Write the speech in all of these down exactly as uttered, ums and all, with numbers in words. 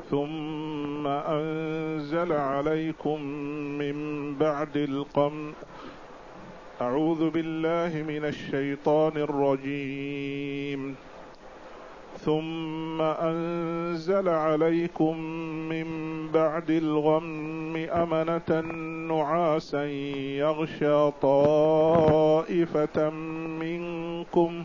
ثم أنزل عليكم من بعد الغم. أعوذ بالله من الشيطان الرجيم. ثم أنزل عليكم من بعد الغم أمنة نعاسا يغشى طائفة منكم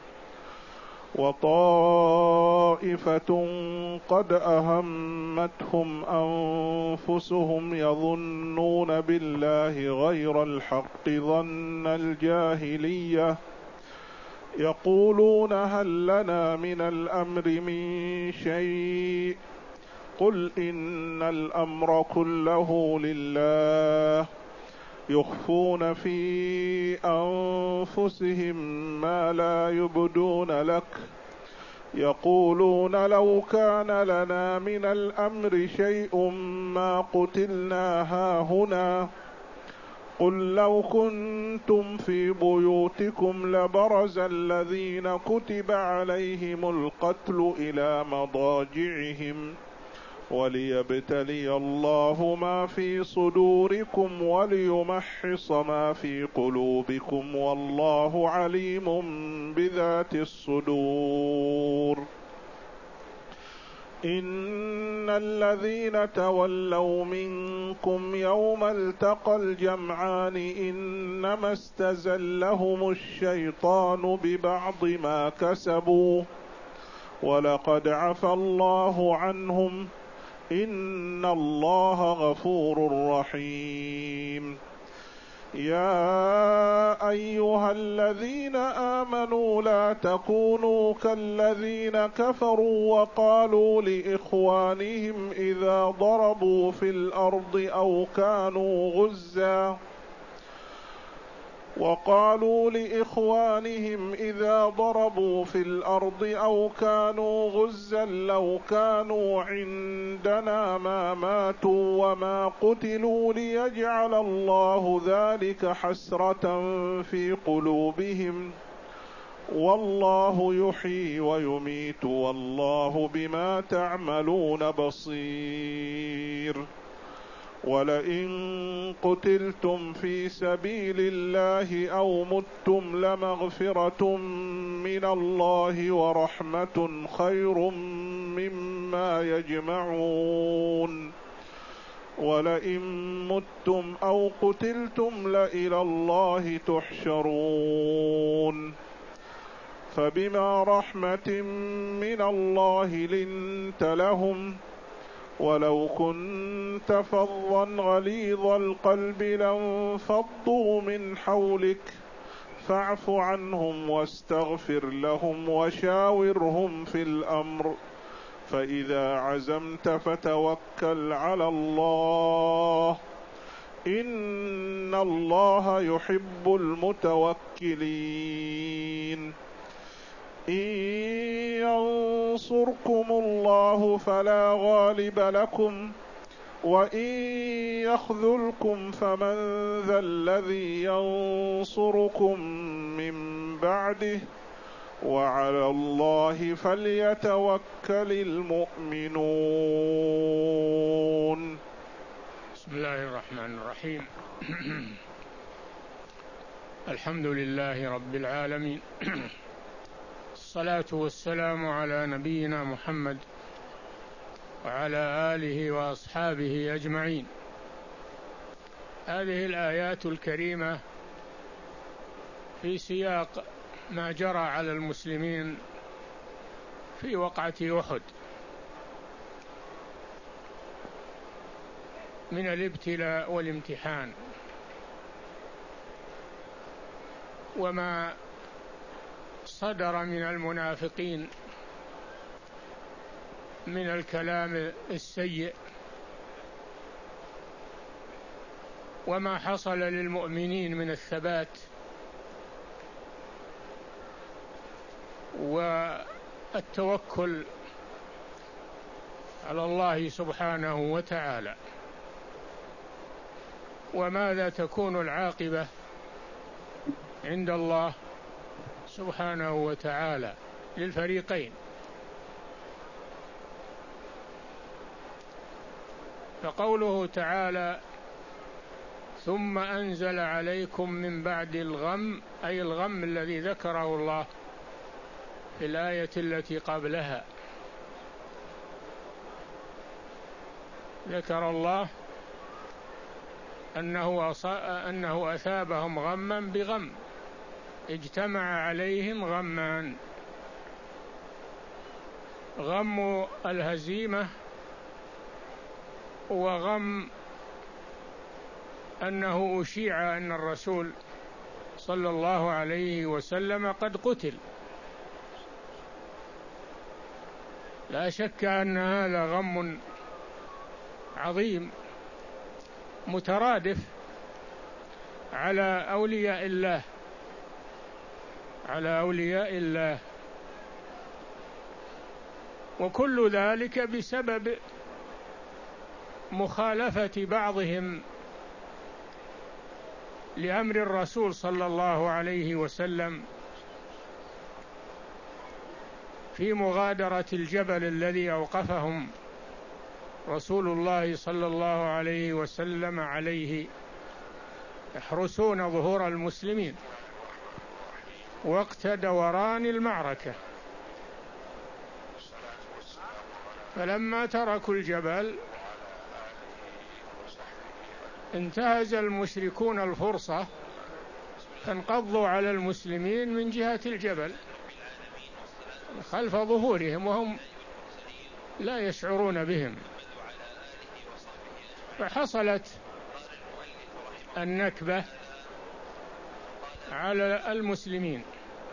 وطائفة قد أهمتهم أنفسهم يظنون بالله غير الحق ظن الجاهلية يقولون هل لنا من الأمر من شيء قل إن الأمر كله لله يخفون في أنفسهم ما لا يبدون لك يقولون لو كان لنا من الأمر شيء ما قتلنا هاهنا قل لو كنتم في بيوتكم لبرز الذين كتب عليهم القتل إلى مضاجعهم وليبتلي الله ما في صدوركم وليمحص ما في قلوبكم والله عليم بذات الصدور. إن الذين تولوا منكم يوم التقى الجمعان إنما استزلهم الشيطان ببعض ما كسبوا ولقد عفى الله عنهم إن الله غفور رحيم. يا أيها الذين آمنوا لا تكونوا كالذين كفروا وقالوا لإخوانهم إذا ضربوا في الأرض أو كانوا غزا وقالوا لإخوانهم إذا ضربوا في الأرض أو كانوا غزا لو كانوا عندنا ما ماتوا وما قتلوا ليجعل الله ذلك حسرة في قلوبهم والله يحيي ويميت والله بما تعملون بصير. ولئن قتلتم في سبيل الله أو متم لمغفرة من الله ورحمة خير مما يجمعون. ولئن متم أو قتلتم لإلى الله تحشرون. فبما رحمة من الله لنت لهم ولو كنت فظا غليظ القلب لانفضوا من حولك فاعف عنهم واستغفر لهم وشاورهم في الأمر فإذا عزمت فتوكل على الله إن الله يحب المتوكلين. إن ينصركم الله فلا غالب لكم وإن يخذلكم فمن ذا الذي ينصركم من بعده وعلى الله فليتوكل المؤمنون. بسم الله الرحمن الرحيم. الحمد لله رب العالمين، الصلاة والسلام على نبينا محمد وعلى آله وأصحابه أجمعين. هذه الآيات الكريمة في سياق ما جرى على المسلمين في وقعة أحد من الابتلاء والامتحان وما صدر من المنافقين من الكلام السيء وما حصل للمؤمنين من الثبات والتوكل على الله سبحانه وتعالى. وماذا تكون العاقبة عند الله سبحانه وتعالى للفريقين. فقوله تعالى ثم أنزل عليكم من بعد الغم، أي الغم الذي ذكره الله في الآية التي قبلها. ذكر الله أنه, أنه أثابهم غما بغم، اجتمع عليهم غمان: غم الهزيمة، وغم أنه أشيع أن الرسول صلى الله عليه وسلم قد قتل. لا شك أن هذا غم عظيم مترادف على أولياء الله على أولياء الله وكل ذلك بسبب مخالفة بعضهم لأمر الرسول صلى الله عليه وسلم في مغادرة الجبل الذي أوقفهم رسول الله صلى الله عليه وسلم عليه، يحرسون ظهور المسلمين وقت دوران المعركة. فلما تركوا الجبل انتهز المشركون الفرصة فانقضوا على المسلمين من جهة الجبل خلف ظهورهم وهم لا يشعرون بهم، فحصلت النكبة على المسلمين،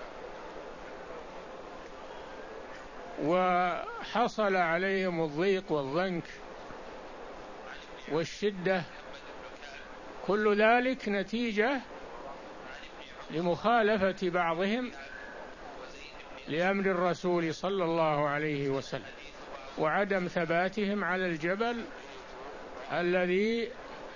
وحصل عليهم الضيق والضنك والشدة، كل ذلك نتيجة لمخالفة بعضهم لأمر الرسول صلى الله عليه وسلم وعدم ثباتهم على الجبل الذي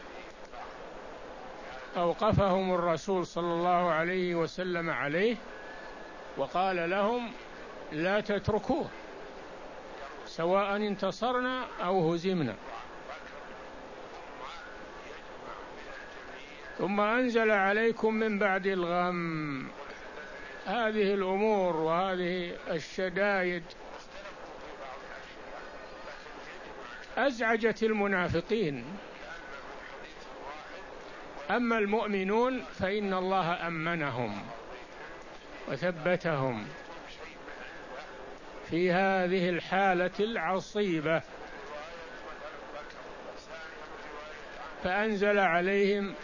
أوقفهم الرسول صلى الله عليه وسلم عليه، وقال لهم لا تتركوه سواء انتصرنا أو هزمنا. ثم أنزل عليكم من بعد الغم. هذه الأمور وهذه الشدائد أزعجت المنافقين، أما المؤمنون فإن الله أمنهم وثبتهم في هذه الحالة العصيبة، فأنزل عليهم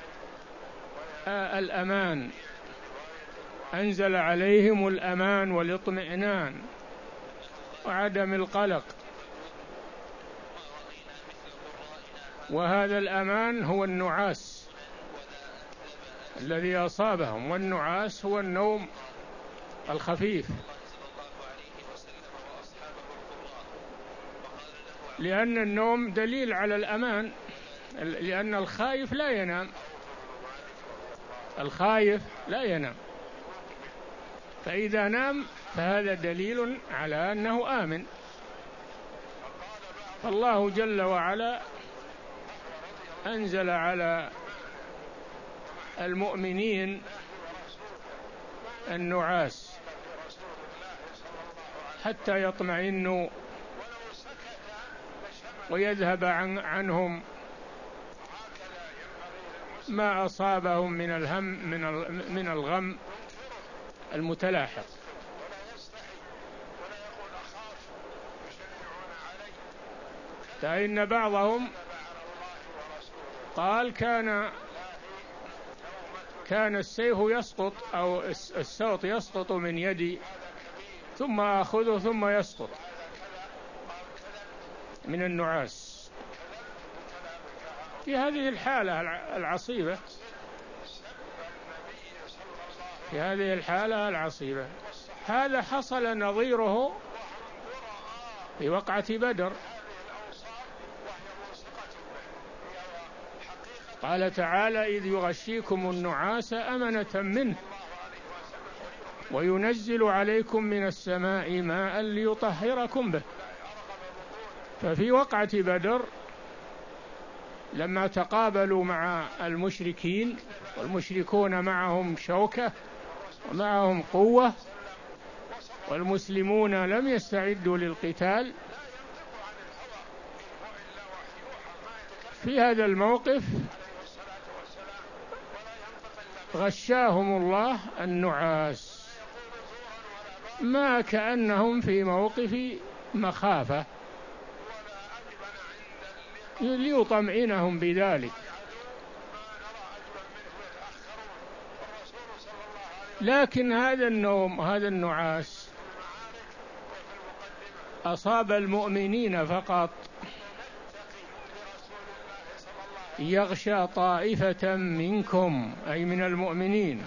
الأمان، أنزل عليهم الأمان والاطمئنان وعدم القلق. وهذا الأمان هو النعاس الذي أصابهم، والنعاس هو النوم الخفيف، لأن النوم دليل على الأمان، لأن الخائف لا ينام، الخائف لا ينام، فإذا نام فهذا دليل على أنه آمن. فالله جل وعلا أنزل على المؤمنين النعاس حتى يطمئنوا ويذهب عن عنهم ما أصابهم من الهم من من الغم المتلاحق. فإن بعضهم قال كان كان السيف يسقط أو السوط يسقط من يدي ثم آخذه ثم يسقط من النعاس في هذه الحالة العصيبة في هذه الحالة العصيبة. هذا حصل نظيره في وقعة بدر. قال تعالى إذ يغشيكم النعاس أمنة منه وينزل عليكم من السماء ماء ليطهركم به. ففي وقعة بدر لما تقابلوا مع المشركين والمشركون معهم شوكة ومعهم قوة والمسلمون لم يستعدوا للقتال، في هذا الموقف غشاهم الله النعاس، ما كأنهم في موقف مخافة ليطمئنهم بذلك، لكن هذا النوم هذا النعاس أصاب المؤمنين فقط، يغشى طائفة منكم أي من المؤمنين،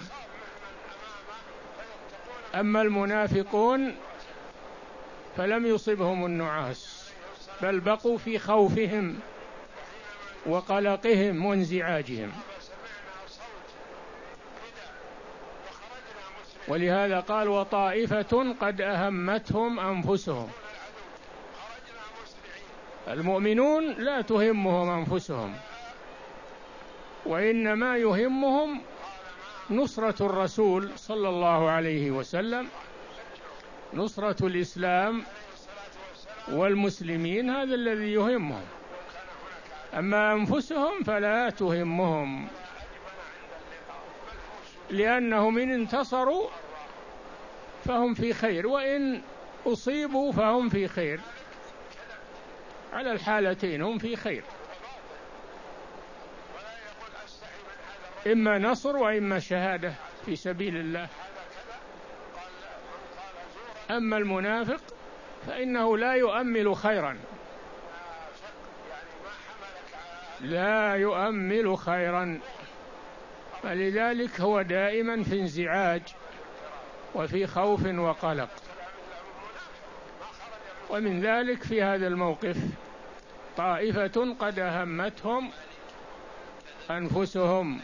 أما المنافقون فلم يصبهم النعاس بل بقوا في خوفهم وقلقهم وانزعاجهم. ولهذا قال وطائفة قد أهمتهم أنفسهم، المؤمنون لا تهمهم أنفسهم، وإنما يهمهم نصرة الرسول صلى الله عليه وسلم، نصرة الإسلام والمسلمين، هذا الذي يهمهم، أما أنفسهم فلا تهمهم، لأنهم إن انتصروا فهم في خير، وإن أصيبوا فهم في خير، على الحالتين هم في خير، إما نصر وإما شهادة في سبيل الله. أما المنافق فإنه لا يؤمل خيرا، لا يؤمل خيرا، فلذلك هو دائما في انزعاج وفي خوف وقلق. ومن ذلك في هذا الموقف طائفة قد أهمتهم أنفسهم،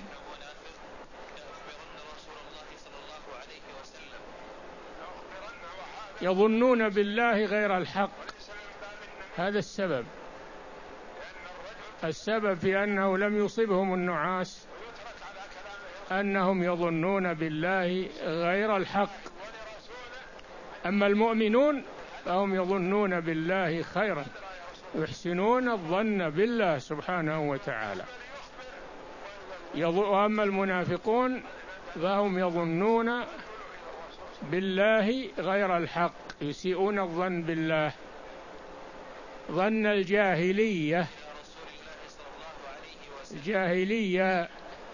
يظنون بالله غير الحق، هذا السبب، السبب في أنه لم يصبهم النعاس أنهم يظنون بالله غير الحق. أما المؤمنون فهم يظنون بالله خيرا، يحسنون الظن بالله سبحانه وتعالى. وأما المنافقون فهم يظنون بالله غير الحق، يسيئون الظن بالله ظن الجاهلية، الجاهلية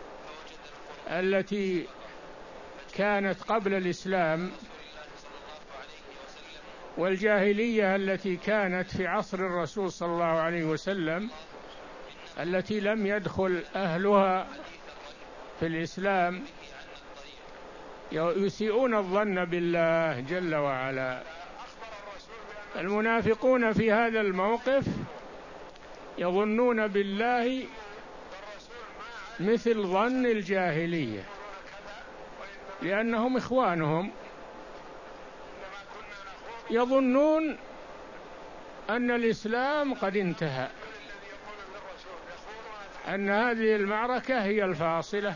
التي كانت قبل الإسلام، والجاهلية التي كانت في عصر الرسول صلى الله عليه وسلم، التي لم يدخل أهلها في الإسلام، يسيئون الظن بالله جل وعلا. المنافقون في هذا الموقف يظنون بالله مثل ظن الجاهلية، لأنهم إخوانهم، يظنون أن الإسلام قد انتهى، أن هذه المعركة هي الفاصلة،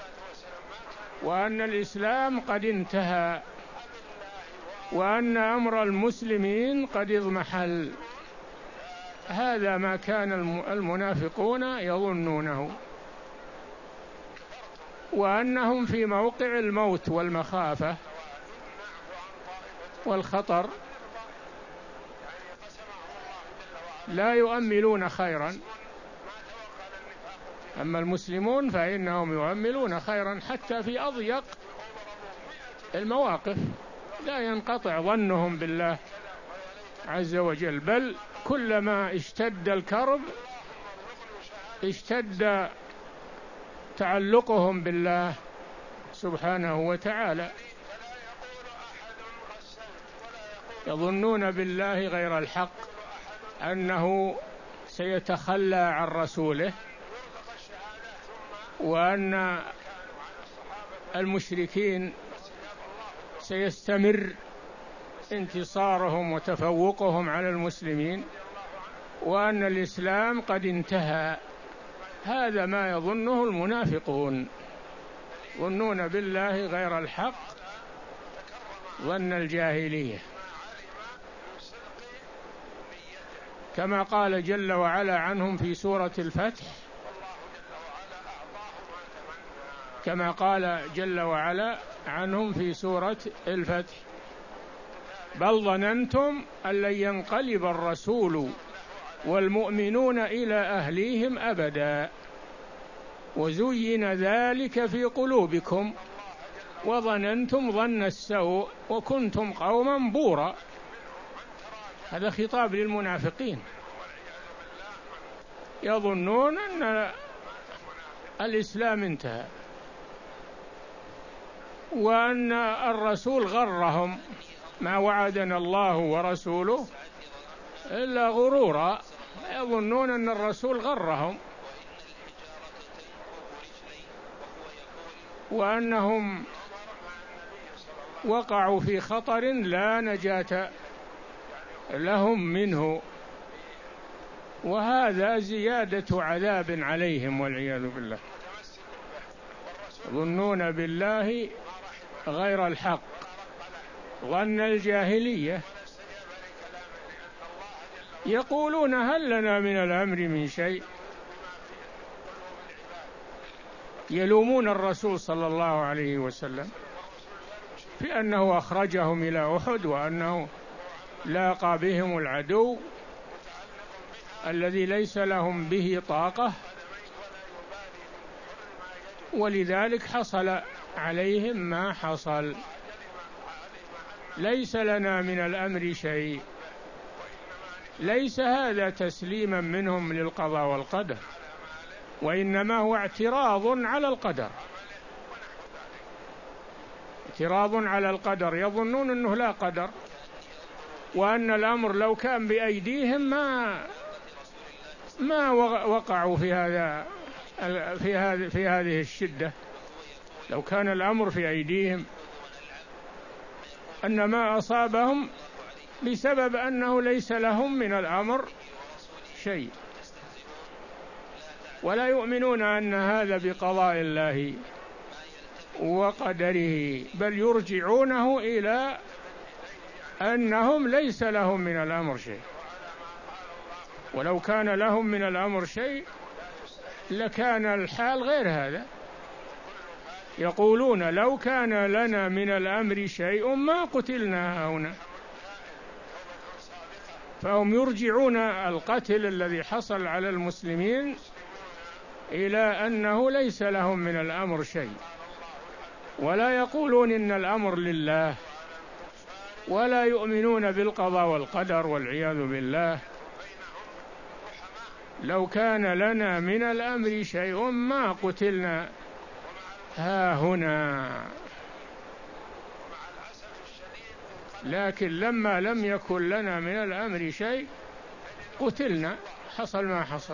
وأن الإسلام قد انتهى، وأن أمر المسلمين قد اضمحل. هذا ما كان المنافقون يظنونه، وأنهم في موقع الموت والمخافة والخطر لا يؤملون خيرا. أما المسلمون فإنهم يؤملون خيرا حتى في أضيق المواقف، لا ينقطع ظنهم بالله عز وجل، بل كلما اشتد الكرب اشتد تعلقهم بالله سبحانه وتعالى. يظنون بالله غير الحق، أنه سيتخلى عن رسوله، وأن المشركين سيستمر انتصارهم وتفوقهم على المسلمين، وأن الإسلام قد انتهى. هذا ما يظنه المنافقون، يظنون بالله غير الحق ظن الجاهلية، كما قال جل وعلا عنهم في سورة الفتح، كما قال جل وعلا عنهم في سورة الفتح: بل ظننتم أن لن ينقلب الرسول والمؤمنون إلى أهليهم أبدا وزين ذلك في قلوبكم وظننتم ظن السوء وكنتم قوما بورا. هذا خطاب للمنافقين، يظنون أن الإسلام انتهى وأن الرسول غرهم، ما وعدنا الله ورسوله إلا غرورا، يظنون أن الرسول غرهم وأنهم وقعوا في خطر لا نجاة لهم منه، وهذا زيادة عذاب عليهم والعياذ بالله. يظنون بالله غير الحق ظن الجاهلية، يقولون هل لنا من الأمر من شيء، يلومون الرسول صلى الله عليه وسلم في أنه أخرجهم إلى أحد وأنه لاقى بهم العدو الذي ليس لهم به طاقة، ولذلك حصل عليهم ما حصل. ليس لنا من الأمر شيء، ليس هذا تسليما منهم للقضاء والقدر، وإنما هو اعتراض على القدر، اعتراض على القدر. يظنون أنه لا قدر، وأن الأمر لو كان بأيديهم ما ما وقعوا في هذا في هذه في هذه الشدة. لو كان الأمر في أيديهم أن ما أصابهم بسبب أنه ليس لهم من الأمر شيء، ولا يؤمنون أن هذا بقضاء الله وقدره، بل يرجعونه إلى أنهم ليس لهم من الأمر شيء، ولو كان لهم من الأمر شيء لكان الحال غير هذا. يقولون لو كان لنا من الأمر شيء ما قتلنا هنا، فهم يرجعون القتل الذي حصل على المسلمين إلى أنه ليس لهم من الأمر شيء، ولا يقولون إن الأمر لله، ولا يؤمنون بالقضاء والقدر والعياذ بالله. لو كان لنا من الأمر شيء ما قتلنا ها هنا، لكن لما لم يكن لنا من الأمر شيء قتلنا، حصل ما حصل.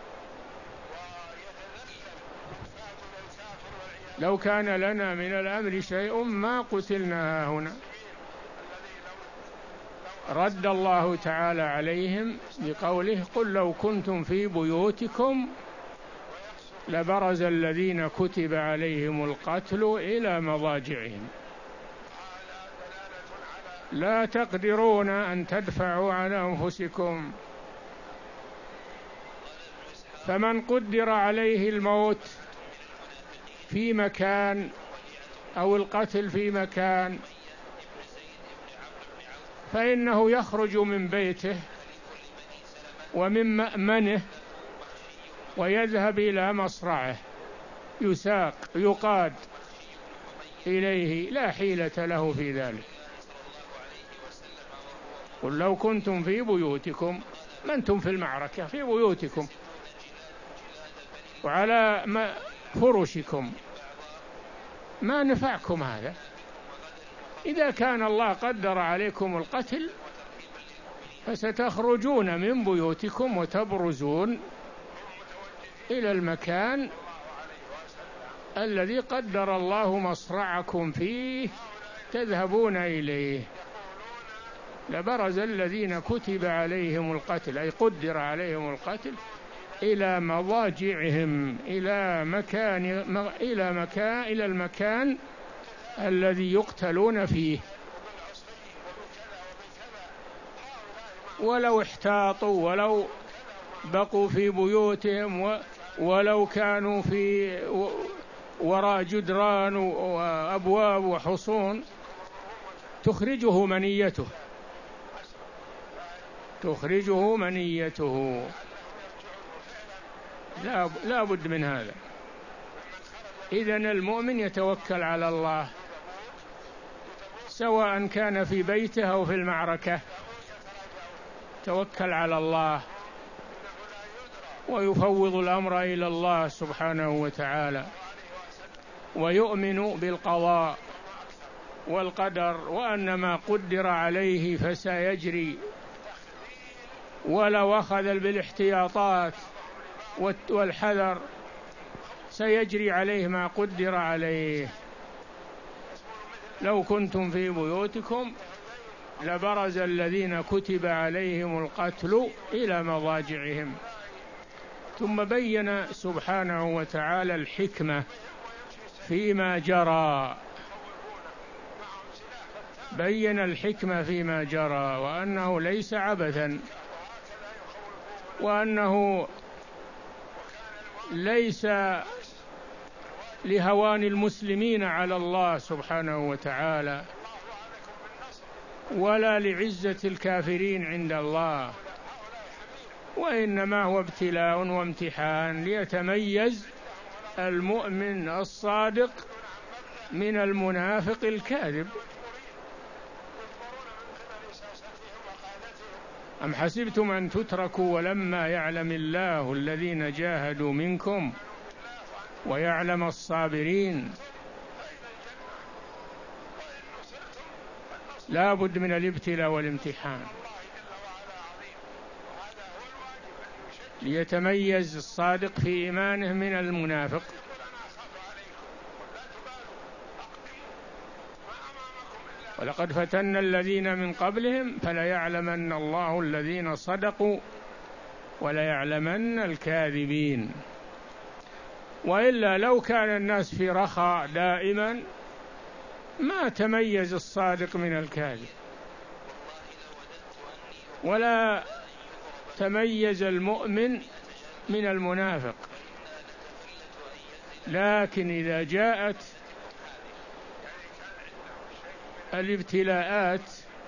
لو كان لنا من الأمر شيء ما قتلنا ها هنا. رد الله تعالى عليهم بقوله: قل لو كنتم في بيوتكم لبرز الذين كتب عليهم القتل إلى مضاجعهم لا تقدرون أن تدفعوا عن أنفسكم فمن قدر عليه الموت في مكان أو القتل في مكان فإنه يخرج من بيته ومن مأمنه ويذهب إلى مصرعه، يساق يقاد إليه، لا حيلة له في ذلك. قل لو كنتم في بيوتكم، ما أنتم في المعركة، في بيوتكم وعلى فرشكم، ما نفعكم هذا. إذا كان الله قدر عليكم القتل فستخرجون من بيوتكم وتبرزون إلى المكان الذي قدر الله مصرعكم فيه تذهبون إليه. لبرز الذين كتب عليهم القتل، أي قدر عليهم القتل، إلى مضاجعهم، إلى مكان إلى مكان إلى المكان الذي يقتلون فيه. ولو احتاطوا، ولو بقوا في بيوتهم، ولو كانوا في وراء جدران وأبواب وحصون، تخرجه منيته تخرجه منيته لا لا بد من هذا. إذن المؤمن يتوكل على الله، سواء كان في بيته أو في المعركة، توكل على الله ويفوض الأمر إلى الله سبحانه وتعالى، ويؤمن بالقضاء والقدر، وأن ما قدر عليه فسيجري، ولو أخذ بالاحتياطات والحذر سيجري عليه ما قدر عليه. لو كنتم في بيوتكم لبرز الذين كتب عليهم القتل إلى مضاجعهم. ثم بين سبحانه وتعالى الحكمة فيما جرى، بين الحكمة فيما جرى، وأنه ليس عبثا، وأنه ليس لهوان المسلمين على الله سبحانه وتعالى، ولا لعزة الكافرين عند الله، وإنما هو ابتلاء وامتحان ليتميز المؤمن الصادق من المنافق الكاذب. أم حسبتم أن تتركوا ولما يعلم الله الذين جاهدوا منكم ويعلم الصابرين. لا بد من الابتلاء والامتحان ليتميز الصادق في إيمانه من المنافق. ولقد فتنا الذين من قبلهم فليعلمن الله الذين صدقوا وليعلمن الكاذبين. وإلا لو كان الناس في رخاء دائما ما تميز الصادق من الكاذب، ولا تميز المؤمن من المنافق. لكن إذا جاءت الابتلاءات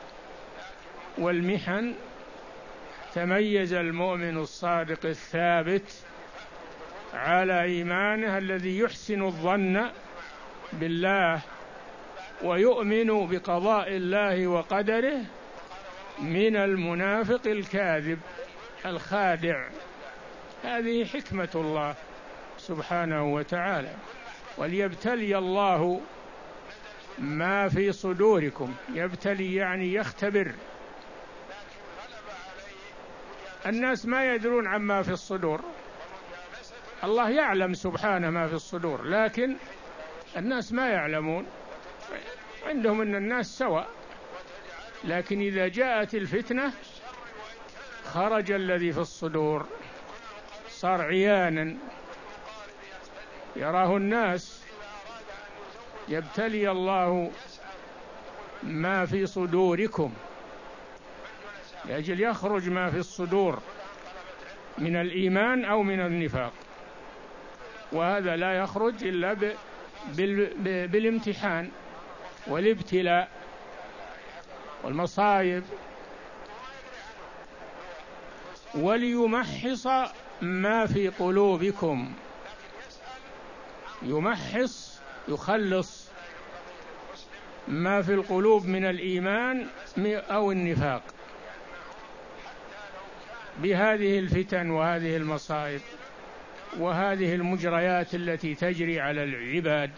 والمحن تميز المؤمن الصادق الثابت على إيمانه الذي يحسن الظن بالله ويؤمن بقضاء الله وقدره من المنافق الكاذب الخادع. هذه حكمة الله سبحانه وتعالى. وليبتلي الله ما في صدوركم، يبتلي يعني يختبر. الناس ما يدرون عما في الصدور، الله يعلم سبحانه ما في الصدور، لكن الناس ما يعلمون، عندهم أن الناس سواء. لكن إذا جاءت الفتنة خرج الذي في الصدور، صار عيانا يراه الناس. يبتلي الله ما في صدوركم لأجل يخرج ما في الصدور من الإيمان أو من النفاق، وهذا لا يخرج إلا بالامتحان والابتلاء والمصائب. وليمحص ما في قلوبكم، يمحص يخلص ما في القلوب من الإيمان أو النفاق بهذه الفتن وهذه المصائب وهذه المجريات التي تجري على العباد.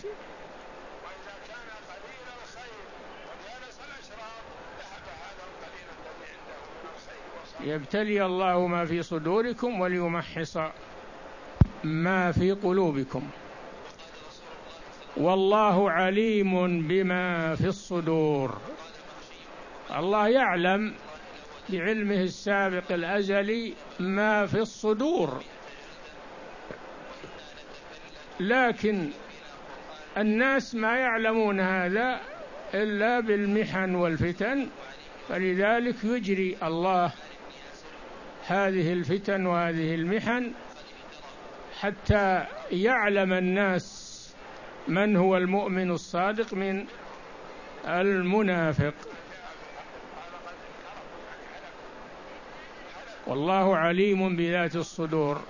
يبتلي الله ما في صدوركم وليمحص ما في قلوبكم، والله عليم بما في الصدور. الله يعلم بعلمه السابق الأزلي ما في الصدور لكن الناس ما يعلمون هذا إلا بالمحن والفتن، فلذلك يجري الله هذه الفتن وهذه المحن حتى يعلم الناس من هو المؤمن الصادق من المنافق. والله عليم بذات الصدور،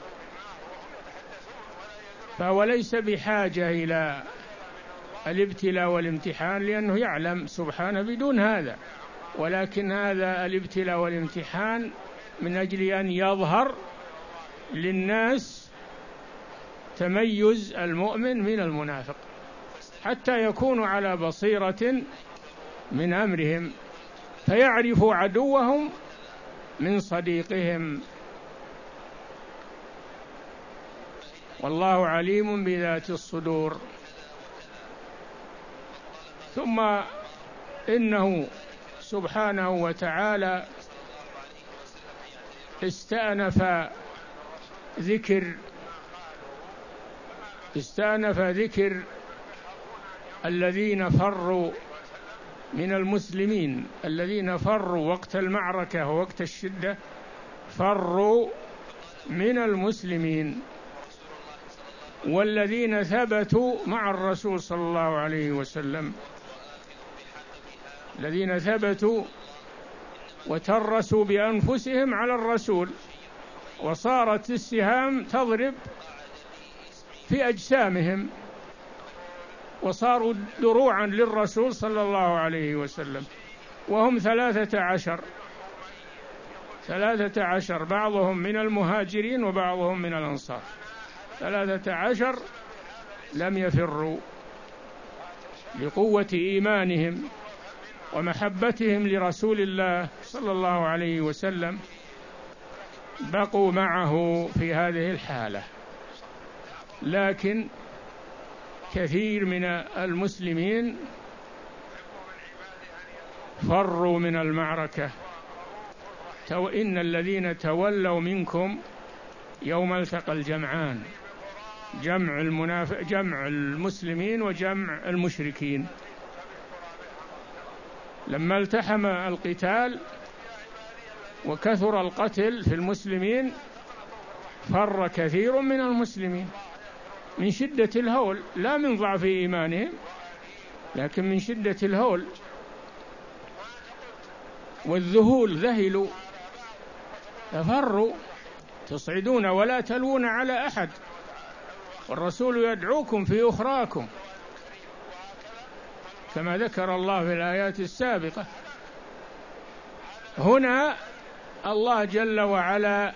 فهو ليس بحاجة إلى الابتلاء والامتحان لأنه يعلم سبحانه بدون هذا، ولكن هذا الابتلاء والامتحان من أجل أن يظهر للناس تميز المؤمن من المنافق، حتى يكونوا على بصيرة من أمرهم فيعرفوا عدوهم من صديقهم. والله عليم بذات الصدور. ثم إنه سبحانه وتعالى استأنف ذكر استأنف ذكر الذين فروا من المسلمين، الذين فروا وقت المعركة ووقت الشدة، فروا من المسلمين، والذين ثبتوا مع الرسول صلى الله عليه وسلم، الذين ثبتوا وترسوا بأنفسهم على الرسول، وصارت السهام تضرب في أجسامهم، وصاروا دروعا للرسول صلى الله عليه وسلم، وهم ثلاثة عشر ثلاثة عشر بعضهم من المهاجرين وبعضهم من الأنصار، ثلاثة عشر لم يفروا لقوة إيمانهم ومحبتهم لرسول الله صلى الله عليه وسلم، بقوا معه في هذه الحالة. لكن كثير من المسلمين فروا من المعركة. إن الذين تولوا منكم يوم التقى الجمعان، جمع المنافق جمع المسلمين وجمع المشركين، لما التحم القتال وكثر القتل في المسلمين فر كثير من المسلمين من شدة الهول، لا من ضعف إيمانهم لكن من شدة الهول والذهول، ذهلوا ففروا. تصعدون ولا تلوون على أحد والرسول يدعوكم في أخراكم كما ذكر الله في الآيات السابقة. هنا الله جل وعلا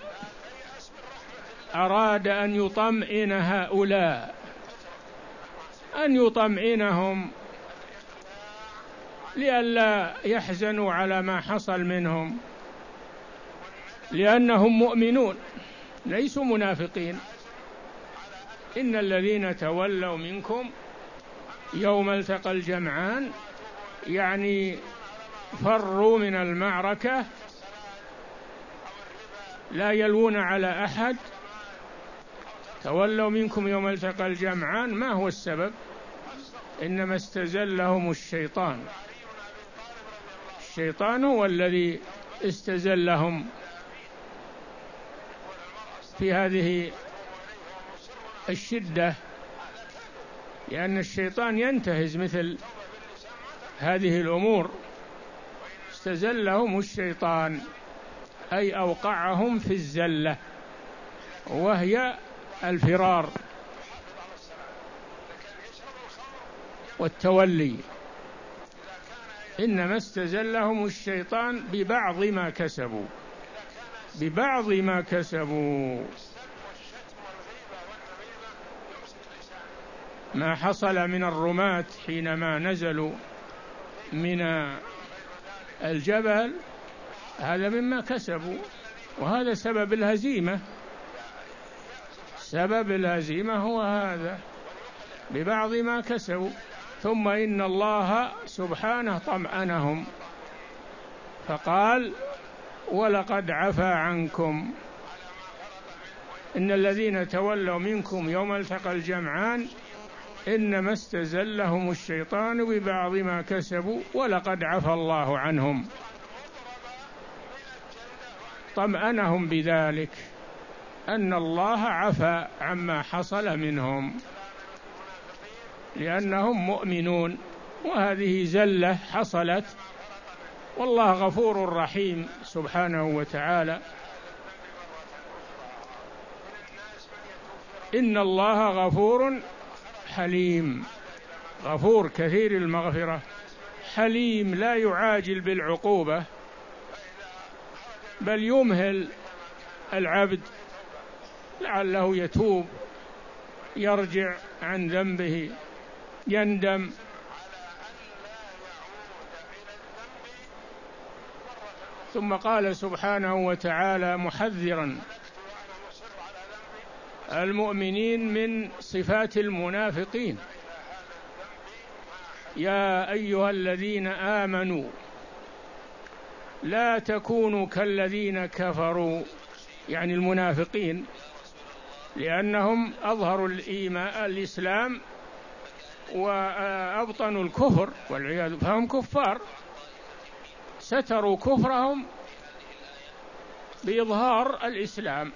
أراد أن يطمئن هؤلاء، أن يطمئنهم لئلا يحزنوا على ما حصل منهم، لأنهم مؤمنون ليسوا منافقين. إن الذين تولوا منكم يوم التقى الجمعان يعني فروا من المعركة، لا يلوون على أحد. تولوا منكم يوم التقى الجمعان، ما هو السبب؟ إنما استزلهم الشيطان، الشيطان هو الذي استزلهم في هذه الشدة، لأن الشيطان ينتهز مثل هذه الأمور. استزلهم الشيطان أي أوقعهم في الزلة، وهي الفرار والتولي. إنما استزلهم الشيطان ببعض ما كسبوا، ببعض ما كسبوا. ما حصل من الرماة حينما نزلوا من الجبل هذا مما كسبوا، وهذا سبب الهزيمة، سبب الهزيمة هو هذا، ببعض ما كسبوا. ثم إن الله سبحانه طمأنهم فقال: ولقد عفا عنكم إن الذين تولوا منكم يوم التقى الجمعان إنما استزلهم الشيطان ببعض ما كسبوا ولقد عفى الله عنهم. طمأنهم بذلك أن الله عفى عما حصل منهم لأنهم مؤمنون، وهذه زلة حصلت، والله غفور رحيم سبحانه وتعالى. إن الله غفور حليم، غفور كثير المغفرة، حليم لا يعاجل بالعقوبة بل يمهل العبد لعله يتوب يرجع عن ذنبه يندم. ثم قال سبحانه وتعالى محذرا المؤمنين من صفات المنافقين: يا أيها الذين آمنوا لا تكونوا كالذين كفروا، يعني المنافقين، لأنهم أظهروا الإيمان الإسلام وأبطنوا الكفر والعياذ، فهم كفار، ستروا كفرهم بإظهار الإسلام.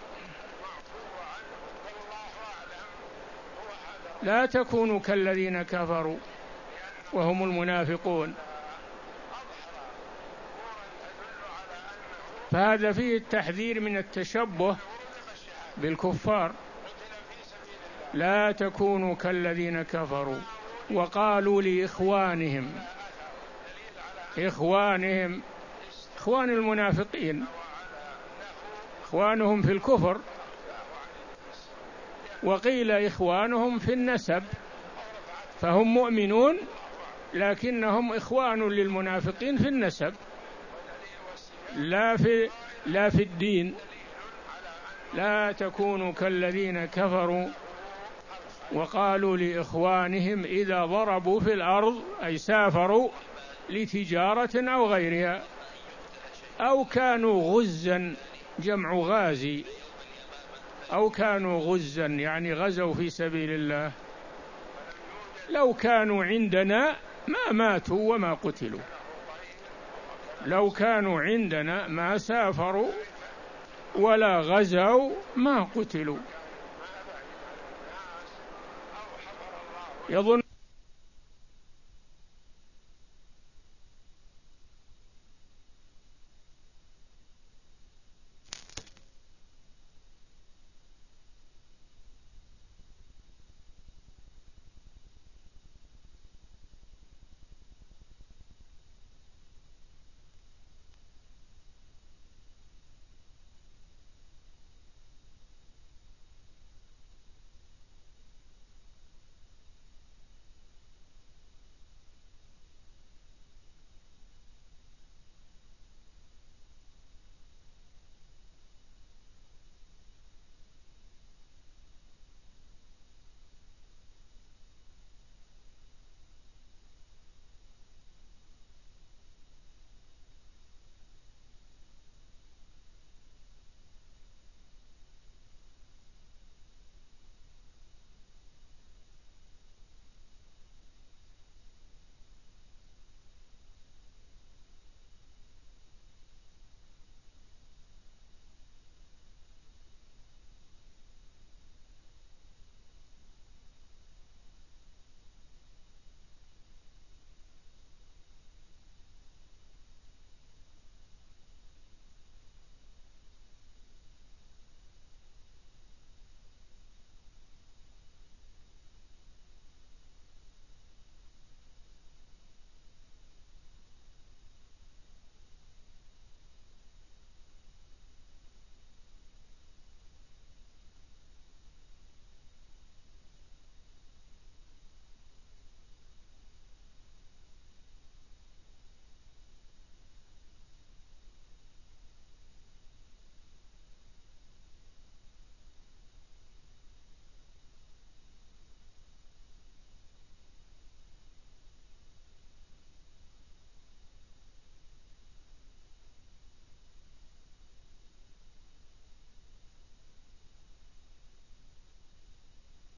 لا تكونوا كالذين كفروا وهم المنافقون. فهذا فيه التحذير من التشبه بالكفار. لا تكونوا كالذين كفروا وقالوا لإخوانهم، إخوانهم إخوان المنافقين، إخوانهم في الكفر، وقيل إخوانهم في النسب، فهم مؤمنون لكنهم إخوان للمنافقين في النسب لا في لا في الدين. لا تكونوا كالذين كفروا وقالوا لإخوانهم إذا ضربوا في الأرض، أي سافروا لتجارة أو غيرها، أو كانوا غزا، جمع غازي، أو كانوا غزا يعني غزوا في سبيل الله، لو كانوا عندنا ما ماتوا وما قتلوا، لو كانوا عندنا ما سافروا ولا غزوا ما قتلوا. يظن